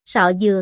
Sọ dừa.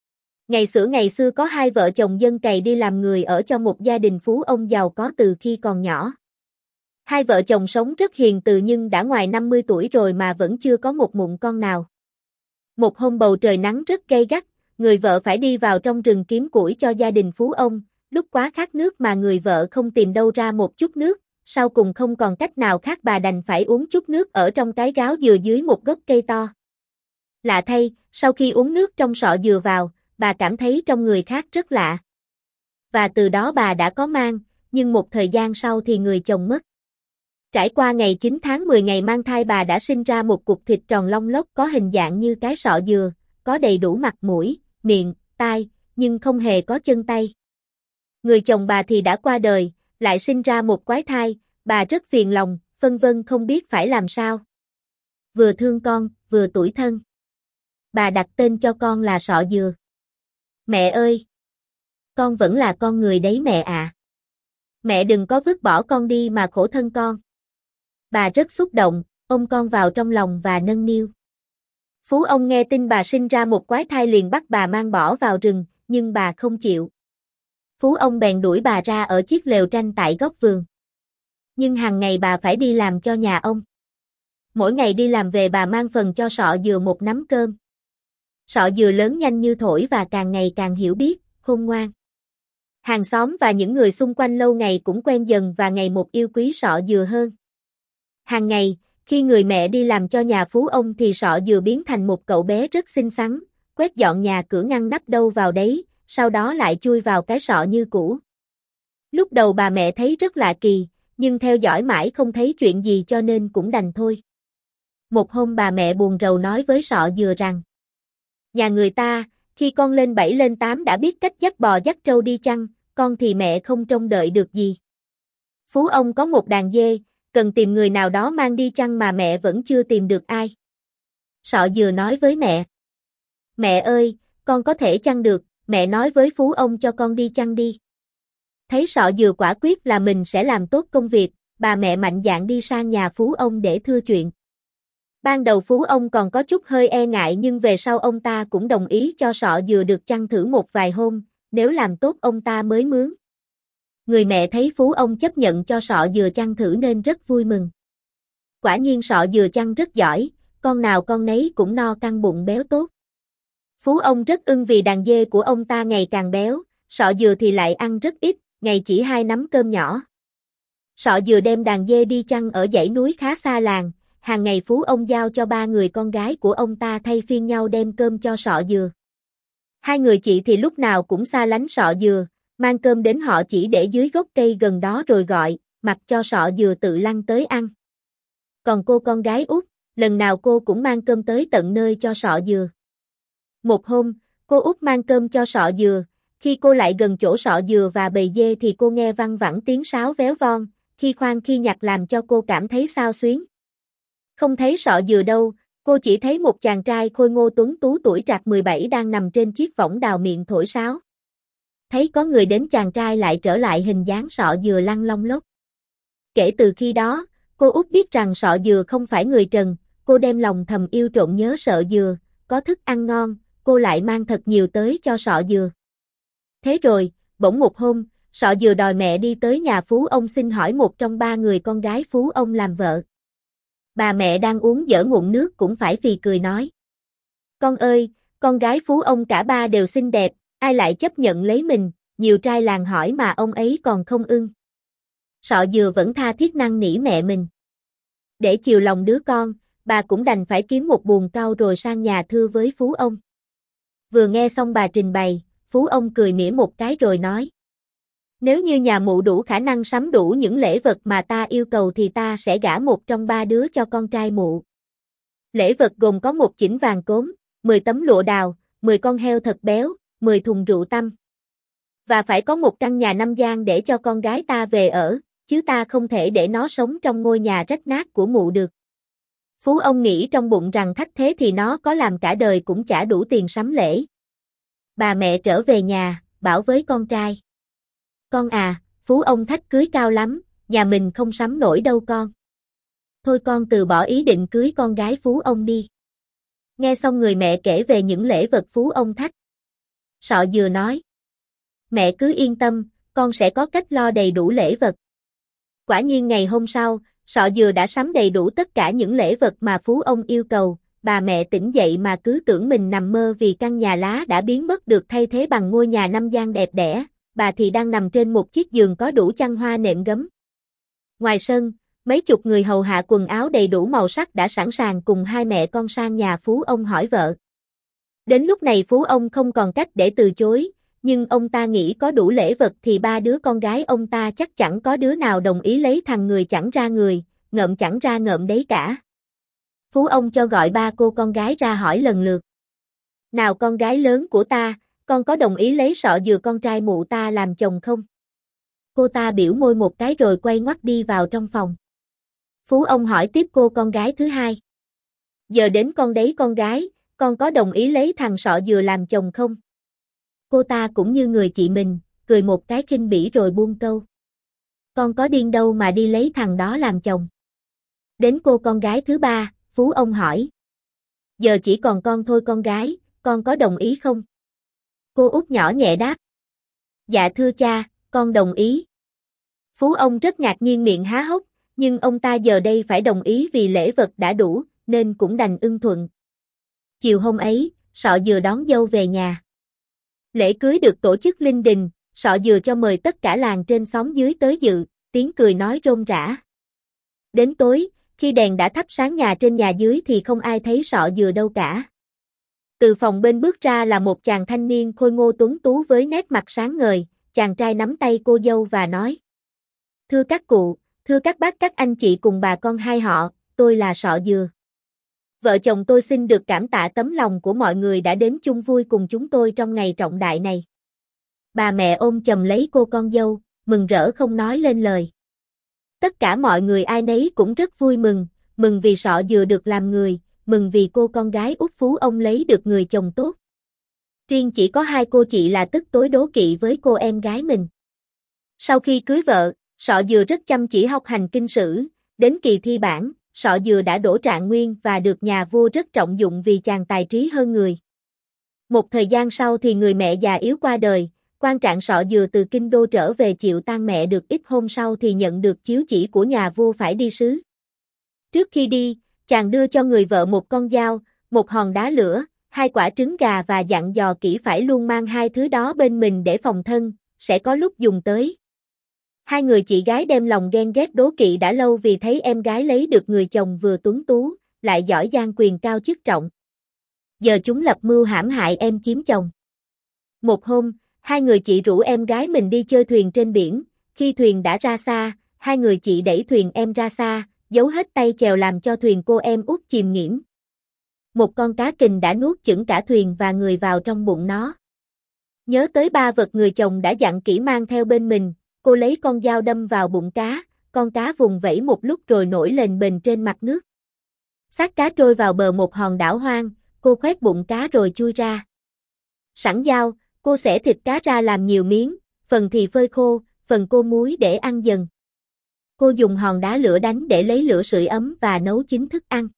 Ngày xưa có hai vợ chồng dân cày đi làm người ở cho một gia đình phú ông giàu có từ khi còn nhỏ. Hai vợ chồng sống rất hiền từ nhưng đã ngoài 50 tuổi rồi mà vẫn chưa có một mụn con nào. Một hôm bầu trời nắng rất gay gắt, người vợ phải đi vào trong rừng kiếm củi cho gia đình phú ông, lúc quá khát nước mà người vợ không tìm đâu ra một chút nước, sau cùng không còn cách nào khác bà đành phải uống chút nước ở trong cái gáo dừa dưới một gốc cây to. Lạ thay, sau khi uống nước trong sọ dừa vào, bà cảm thấy trong người khác rất lạ. Và từ đó bà đã có mang, nhưng một thời gian sau thì người chồng mất. Trải qua ngày 9 tháng 10 ngày mang thai bà đã sinh ra một cục thịt tròn lông lốc có hình dạng như cái sọ dừa, có đầy đủ mặt mũi, miệng, tai, nhưng không hề có chân tay. Người chồng bà thì đã qua đời, lại sinh ra một quái thai, bà rất phiền lòng, phân vân không biết phải làm sao. Vừa thương con, vừa tủi thân. Bà đặt tên cho con là Sọ Dừa. Mẹ ơi! Con vẫn là con người đấy mẹ ạ. Mẹ đừng có vứt bỏ con đi mà khổ thân con. Bà rất xúc động, ôm con vào trong lòng và nâng niu. Phú ông nghe tin bà sinh ra một quái thai liền bắt bà mang bỏ vào rừng, nhưng bà không chịu. Phú ông bèn đuổi bà ra ở chiếc lều tranh tại góc vườn. Nhưng hàng ngày bà phải đi làm cho nhà ông. Mỗi ngày đi làm về bà mang phần cho Sọ Dừa một nắm cơm. Sọ Dừa lớn nhanh như thổi và càng ngày càng hiểu biết, khôn ngoan. Hàng xóm và những người xung quanh lâu ngày cũng quen dần và ngày một yêu quý Sọ Dừa hơn. Hàng ngày, khi người mẹ đi làm cho nhà Phú ông thì Sọ Dừa biến thành một cậu bé rất xinh xắn, quét dọn nhà cửa ngăn nắp đâu vào đấy, sau đó lại chui vào cái sọ như cũ. Lúc đầu bà mẹ thấy rất lạ kỳ, nhưng theo dõi mãi không thấy chuyện gì cho nên cũng đành thôi. Một hôm bà mẹ buồn rầu nói với Sọ Dừa rằng: nhà người ta, khi con lên 7 lên 8 đã biết cách dắt bò dắt trâu đi chăn, con thì mẹ không trông đợi được gì. Phú ông có một đàn dê, cần tìm người nào đó mang đi chăn mà mẹ vẫn chưa tìm được ai. Sọ Dừa nói với mẹ: mẹ ơi, con có thể chăn được, mẹ nói với Phú ông cho con đi chăn đi. Thấy Sọ Dừa quả quyết là mình sẽ làm tốt công việc, bà mẹ mạnh dạn đi sang nhà Phú ông để thưa chuyện. Ban đầu Phú ông còn có chút hơi e ngại nhưng về sau ông ta cũng đồng ý cho Sọ Dừa được chăn thử một vài hôm, nếu làm tốt ông ta mới mướn. Người mẹ thấy Phú ông chấp nhận cho Sọ Dừa chăn thử nên rất vui mừng. Quả nhiên Sọ Dừa chăn rất giỏi, con nào con nấy cũng no căng bụng béo tốt. Phú ông rất ưng vì đàn dê của ông ta ngày càng béo, Sọ Dừa thì lại ăn rất ít, ngày chỉ 2 nắm cơm nhỏ. Sọ Dừa đem đàn dê đi chăn ở dãy núi khá xa làng, hàng ngày Phú ông giao cho 3 người con gái của ông ta thay phiên nhau đem cơm cho Sọ Dừa. 2 người chị thì lúc nào cũng xa lánh Sọ Dừa, mang cơm đến họ chỉ để dưới gốc cây gần đó rồi gọi, mặc cho Sọ Dừa tự lăn tới ăn. Còn cô con gái út, lần nào cô cũng mang cơm tới tận nơi cho Sọ Dừa. Một hôm, cô út mang cơm cho Sọ Dừa, khi cô lại gần chỗ Sọ Dừa và bầy dê thì cô nghe văng vẳng tiếng sáo véo von, khi khoan khi nhặt làm cho cô cảm thấy xao xuyến. Không thấy Sọ Dừa đâu, cô chỉ thấy một chàng trai khôi ngô tuấn tú tuổi trạc 17 đang nằm trên chiếc võng đào miệng thổi sáo. Thấy có người đến chàng trai lại trở lại hình dáng Sọ Dừa lăn lông lốc. Kể từ khi đó, cô út biết rằng Sọ Dừa không phải người trần, cô đem lòng thầm yêu trộm nhớ Sọ Dừa, có thức ăn ngon, cô lại mang thật nhiều tới cho Sọ Dừa. Thế rồi, bỗng một hôm, Sọ Dừa đòi mẹ đi tới nhà Phú ông xin hỏi một trong 3 người con gái Phú ông làm vợ. Bà mẹ đang uống dở ngụm nước cũng phải phì cười nói: con ơi, con gái Phú ông cả 3 đều xinh đẹp, ai lại chấp nhận lấy mình, nhiều trai làng hỏi mà ông ấy còn không ưng. Sọ Dừa vẫn tha thiết năn nỉ mẹ mình. Để chiều lòng đứa con, bà cũng đành phải kiếm một buồng cau rồi sang nhà thưa với Phú ông. Vừa nghe xong bà trình bày, Phú ông cười mỉa một cái rồi nói: nếu như nhà mụ đủ khả năng sắm đủ những lễ vật mà ta yêu cầu thì ta sẽ gả một trong 3 đứa cho con trai mụ. Lễ vật gồm có một chỉnh vàng cốm, 10 tấm lụa đào, 10 con heo thật béo, 10 thùng rượu tăm. Và phải có một căn nhà 5 gian để cho con gái ta về ở, chứ ta không thể để nó sống trong ngôi nhà rách nát của mụ được. Phú ông nghĩ trong bụng rằng thách thế thì nó có làm cả đời cũng chả đủ tiền sắm lễ. Bà mẹ trở về nhà, bảo với con trai: con à, Phú ông thách cưới cao lắm, nhà mình không sắm nổi đâu con. Thôi con từ bỏ ý định cưới con gái Phú ông đi. Nghe xong người mẹ kể về những lễ vật Phú ông thách. Sọ Dừa nói. Mẹ cứ yên tâm, con sẽ có cách lo đầy đủ lễ vật. Quả nhiên ngày hôm sau, Sọ Dừa đã sắm đầy đủ tất cả những lễ vật mà Phú ông yêu cầu. Bà mẹ tỉnh dậy mà cứ tưởng mình nằm mơ vì căn nhà lá đã biến mất được thay thế bằng ngôi nhà 5 gian đẹp đẽ. Bà thì đang nằm trên một chiếc giường có đủ chăn hoa nệm gấm. Ngoài sân, mấy chục người hầu hạ quần áo đầy đủ màu sắc đã sẵn sàng cùng hai mẹ con sang nhà Phú ông hỏi vợ. Đến lúc này Phú ông không còn cách để từ chối, nhưng ông ta nghĩ có đủ lễ vật thì ba đứa con gái ông ta chắc chẳng có đứa nào đồng ý lấy thằng người chẳng ra người, ngợm chẳng ra ngợm đấy cả. Phú ông cho gọi ba cô con gái ra hỏi lần lượt. Nào con gái lớn của ta, con có đồng ý lấy Sọ Dừa con trai mụ ta làm chồng không? Cô ta biểu môi một cái rồi quay ngoắt đi vào trong phòng. Phú ông hỏi tiếp cô con gái thứ hai. Giờ đến con đấy con gái, con có đồng ý lấy thằng Sọ Dừa làm chồng không? Cô ta cũng như người chị mình, cười một cái khinh bỉ rồi buông câu. Con có điên đâu mà đi lấy thằng đó làm chồng. Đến cô con gái thứ ba, Phú ông hỏi. Giờ chỉ còn con thôi con gái, con có đồng ý không? Cô út nhỏ nhẹ đáp. Dạ thưa cha, con đồng ý. Phú ông rất ngạc nhiên miệng há hốc, nhưng ông ta giờ đây phải đồng ý vì lễ vật đã đủ, nên cũng đành ưng thuận. Chiều hôm ấy, Sọ Dừa đón dâu về nhà. Lễ cưới được tổ chức linh đình, Sọ Dừa cho mời tất cả làng trên xóm dưới tới dự, tiếng cười nói rôm rã. Đến tối, khi đèn đã thắp sáng nhà trên nhà dưới thì không ai thấy Sọ Dừa đâu cả. Từ phòng bên bước ra là một chàng thanh niên khôi ngô tuấn tú với nét mặt sáng ngời, chàng trai nắm tay cô dâu và nói. Thưa các cụ, thưa các bác các anh chị cùng bà con hai họ, tôi là Sọ Dừa. Vợ chồng tôi xin được cảm tạ tấm lòng của mọi người đã đến chung vui cùng chúng tôi trong ngày trọng đại này. Bà mẹ ôm chầm lấy cô con dâu, mừng rỡ không nói lên lời. Tất cả mọi người ai nấy cũng rất vui mừng, mừng vì Sọ Dừa được làm người, mừng vì cô con gái út Phú ông lấy được người chồng tốt. Riêng chỉ có hai cô chị là tức tối đố kỵ với cô em gái mình. Sau khi cưới vợ, Sọ Dừa rất chăm chỉ học hành kinh sử, đến kỳ thi bảng, Sọ Dừa đã đỗ trạng nguyên và được nhà vua rất trọng dụng vì chàng tài trí hơn người. Một thời gian sau thì người mẹ già yếu qua đời, quan trạng Sọ Dừa từ kinh đô trở về chịu tang mẹ được ít hôm sau thì nhận được chiếu chỉ của nhà vua phải đi sứ. Trước khi đi, chàng đưa cho người vợ một con dao, một hòn đá lửa, 2 quả trứng gà và dặn dò kỹ phải luôn mang hai thứ đó bên mình để phòng thân, sẽ có lúc dùng tới. Hai người chị gái đem lòng ghen ghét đố kỵ đã lâu vì thấy em gái lấy được người chồng vừa tuấn tú, lại giỏi giang quyền cao chức trọng. Giờ chúng lập mưu hãm hại em chiếm chồng. Một hôm, hai người chị rủ em gái mình đi chơi thuyền trên biển, khi thuyền đã ra xa, hai người chị đẩy thuyền em ra xa, giấu hết tay chèo làm cho thuyền cô em út chìm nghiễm. Một con cá kình đã nuốt chửng cả thuyền và người vào trong bụng nó. Nhớ tới ba vật người chồng đã dặn kỹ mang theo bên mình, cô lấy con dao đâm vào bụng cá, con cá vùng vẫy một lúc rồi nổi lên bềnh trên mặt nước. Xác cá trôi vào bờ một hòn đảo hoang, cô khoét bụng cá rồi chui ra. Sẵn dao, cô xẻ thịt cá ra làm nhiều miếng, phần thì phơi khô, phần cô muối để ăn dần. Cô dùng hòn đá lửa đánh để lấy lửa sưởi ấm và nấu chín thức ăn.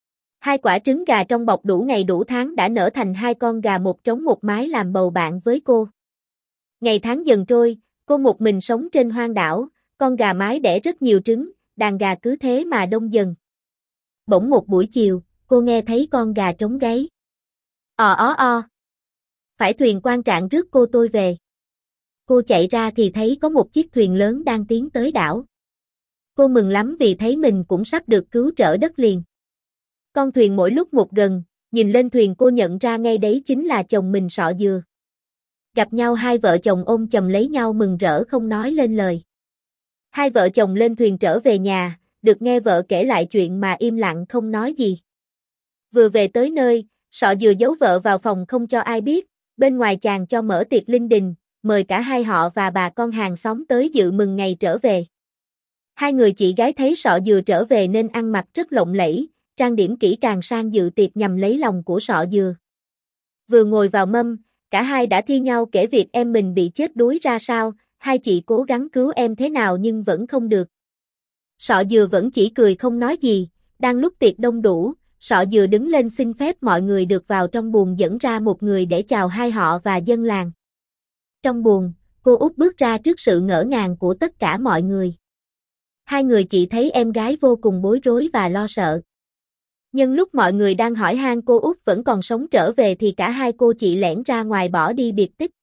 2 quả trứng gà trong bọc đủ ngày đủ tháng đã nở thành 2 con gà một trống một mái làm bầu bạn với cô. Ngày tháng dần trôi, cô một mình sống trên hoang đảo, con gà mái đẻ rất nhiều trứng, đàn gà cứ thế mà đông dần. Bỗng một buổi chiều, cô nghe thấy con gà trống gáy. Ò ó o. Phải thuyền quan trạng rước cô tôi về. Cô chạy ra thì thấy có một chiếc thuyền lớn đang tiến tới đảo. Cô mừng lắm vì thấy mình cũng sắp được cứu trở đất liền. Con thuyền mỗi lúc một gần, nhìn lên thuyền cô nhận ra ngay đấy chính là chồng mình Sọ Dừa. Gặp nhau hai vợ chồng ôm chầm lấy nhau mừng rỡ không nói lên lời. Hai vợ chồng lên thuyền trở về nhà, được nghe vợ kể lại chuyện mà im lặng không nói gì. Vừa về tới nơi, Sọ Dừa giấu vợ vào phòng không cho ai biết, bên ngoài chàng cho mở tiệc linh đình, mời cả hai họ và bà con hàng xóm tới dự mừng ngày trở về. Hai người chị gái thấy Sọ Dừa trở về nên ăn mặc rất lộng lẫy, trang điểm kỹ càng sang dự tiệc nhằm lấy lòng của Sọ Dừa. Vừa ngồi vào mâm, cả hai đã thi nhau kể việc em mình bị chết đuối ra sao, hai chị cố gắng cứu em thế nào nhưng vẫn không được. Sọ Dừa vẫn chỉ cười không nói gì, đang lúc tiệc đông đủ, Sọ Dừa đứng lên xin phép mọi người được vào trong buồng, dẫn ra một người để chào hai họ và dân làng. Trong buồng, cô Út bước ra trước sự ngỡ ngàng của tất cả mọi người. Hai người chị thấy em gái vô cùng bối rối và lo sợ. Nhưng lúc mọi người đang hỏi han cô Út vẫn còn sống trở về thì cả hai cô chị lẻn ra ngoài bỏ đi biệt tích.